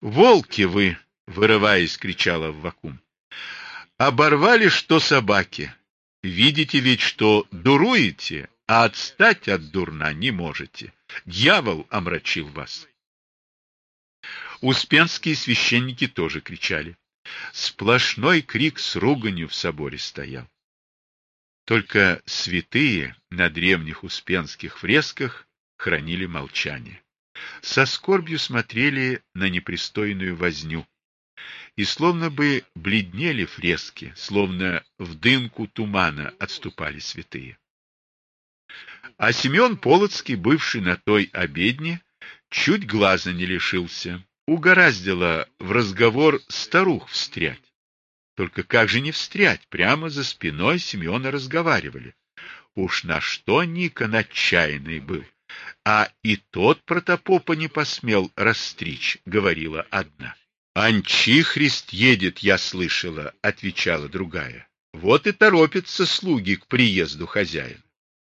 Волки вы, вырываясь, кричал Аввакум. Оборвали, что собаки. Видите ведь, что дуруете, а отстать от дурна не можете. Дьявол омрачил вас. Успенские священники тоже кричали. Сплошной крик с руганью в соборе стоял. Только святые на древних успенских фресках хранили молчание. Со скорбью смотрели на непристойную возню. И словно бы бледнели фрески, словно в дымку тумана отступали святые. А Семен Полоцкий, бывший на той обедне, чуть глаза не лишился. Угораздило в разговор старух встрять. Только как же не встрять? Прямо за спиной Семена разговаривали. Уж на что Никон отчаянный был. А и тот протопопа не посмел расстричь, говорила одна. Анчихрист едет, я слышала, отвечала другая. Вот и торопятся слуги к приезду хозяина.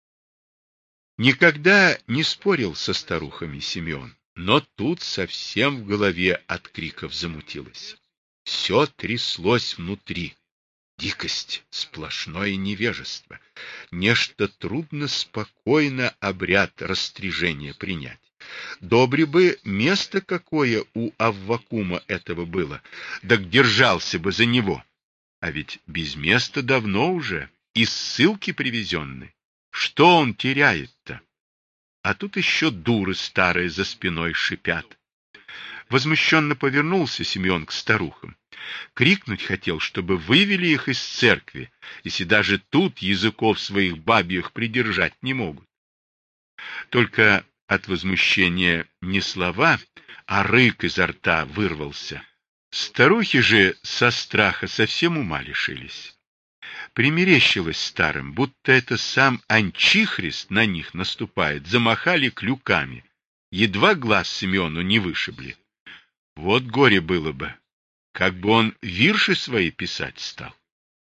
Никогда не спорил со старухами Семен, но тут совсем в голове от криков замутилось. Все тряслось внутри. Дикость, сплошное невежество. Нечто трудно спокойно обряд растрижения принять. Добре бы место какое у Аввакума этого было, так держался бы за него. А ведь без места давно уже, из ссылки привезенный. Что он теряет-то? А тут еще дуры старые за спиной шипят. Возмущенно повернулся Семен к старухам. Крикнуть хотел, чтобы вывели их из церкви, если даже тут языков своих бабьих придержать не могут. Только от возмущения не слова, а рык изо рта вырвался. Старухи же со страха совсем ума лишились. Примерещилось старым, будто это сам Анчихрист на них наступает, замахали клюками. Едва глаз Семену не вышибли. Вот горе было бы, как бы он вирши свои писать стал.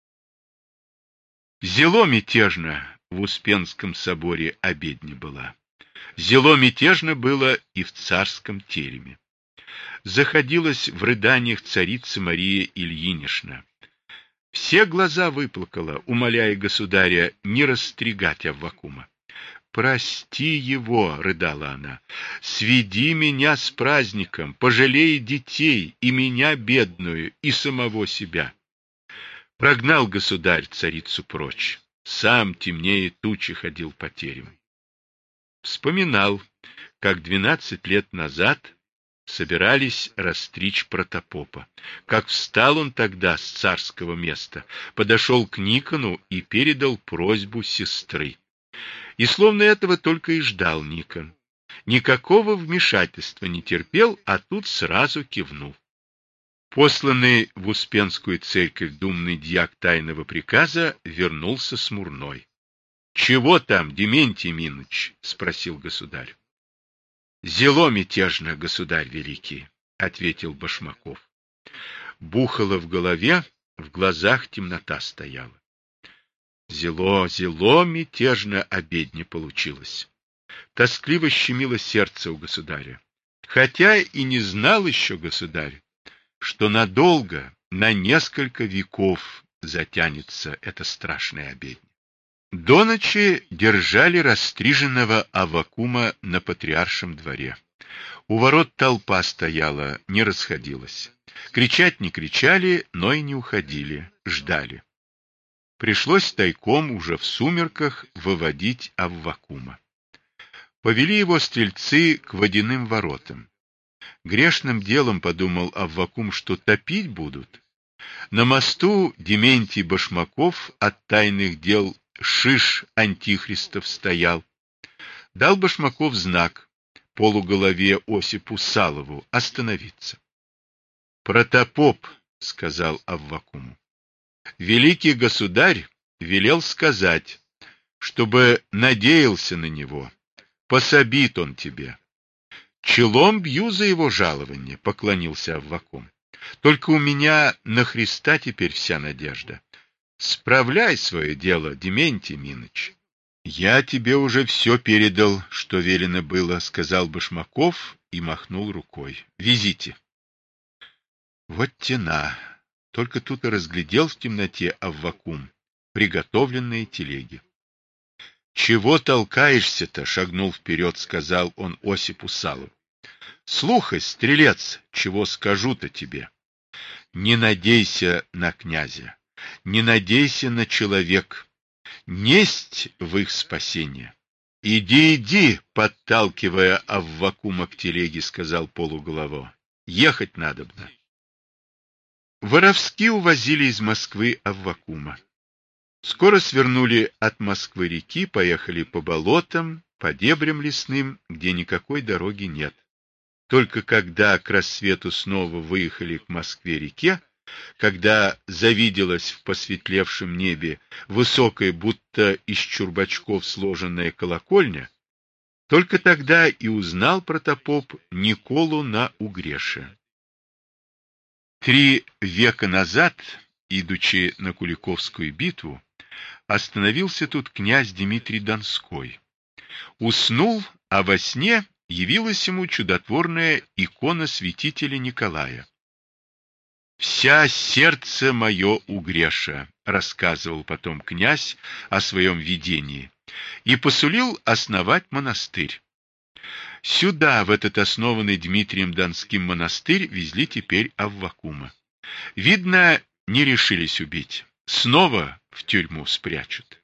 Зело мятежно в Успенском соборе обедня была. Зело мятежно было и в царском тереме. Заходилась в рыданиях царица Мария Ильинична. Все глаза выплакала, умоляя государя не расстригать Аввакума. «Прости его», — рыдала она, — «сведи меня с праздником, пожалей детей, и меня бедную, и самого себя». Прогнал государь царицу прочь, сам темнее тучи ходил по терему. Вспоминал, как 12 лет назад собирались расстричь протопопа, как встал он тогда с царского места, подошел к Никону и передал просьбу сестры. И словно этого только и ждал Никон. Никакого вмешательства не терпел, а тут сразу кивнул. Посланный в Успенскую церковь думный дьяк тайного приказа вернулся смурной. — Чего там, Дементий Миныч? — спросил государь. — Зело мятежно, государь великий, — ответил Башмаков. Бухало в голове, в глазах темнота стояла. Зело мятежно обедня получилось. Тоскливо щемило сердце у государя. Хотя и не знал еще государь, что надолго, на несколько веков затянется эта страшная обедня. До ночи держали расстриженного Аввакума на патриаршем дворе. У ворот толпа стояла, не расходилась. Кричать не кричали, но и не уходили, ждали. Пришлось тайком уже в сумерках выводить Аввакума. Повели его стрельцы к водяным воротам. Грешным делом подумал Аввакум, что топить будут. На мосту Дементий Башмаков от тайных дел шиш антихристов стоял. Дал Башмаков знак полуголове Осипу Салову остановиться. «Протопоп», — сказал Аввакуму, — «великий государь велел сказать, чтобы надеялся на него, пособит он тебе». «Челом бью за его жалование», — поклонился Аввакум. «Только у меня на Христа теперь вся надежда. Справляй свое дело, Дементий Миныч». «Я тебе уже все передал, что велено было», — сказал Башмаков и махнул рукой. «Везите». Вот тена. Только тут и разглядел в темноте Аввакум приготовленные телеги. Чего толкаешься-то? Шагнул вперед, сказал он Осипу Салу. Слухай, стрелец, чего скажу-то тебе. Не надейся на князя, не надейся на человек. Несть в их спасение. Иди, иди, подталкивая Аввакума к телеге, сказал полуголово. Ехать надобно. Воровски увозили из Москвы Аввакума. Скоро свернули от Москвы реки, поехали по болотам, по дебрям лесным, где никакой дороги нет. Только когда к рассвету снова выехали к Москве-реке, когда завиделась в посветлевшем небе высокая, будто из чурбачков сложенная колокольня, только тогда и узнал протопоп Николу на Угреше. 3 века назад, идучи на Куликовскую битву, остановился тут князь Дмитрий Донской. Уснул, а во сне явилась ему чудотворная икона святителя Николая. «Вся сердце мое Угреша», — рассказывал потом князь о своем видении, и посулил основать монастырь. Сюда, в этот основанный Дмитрием Донским монастырь, везли теперь Аввакума. Видно, не решились убить. Снова в тюрьму спрячут.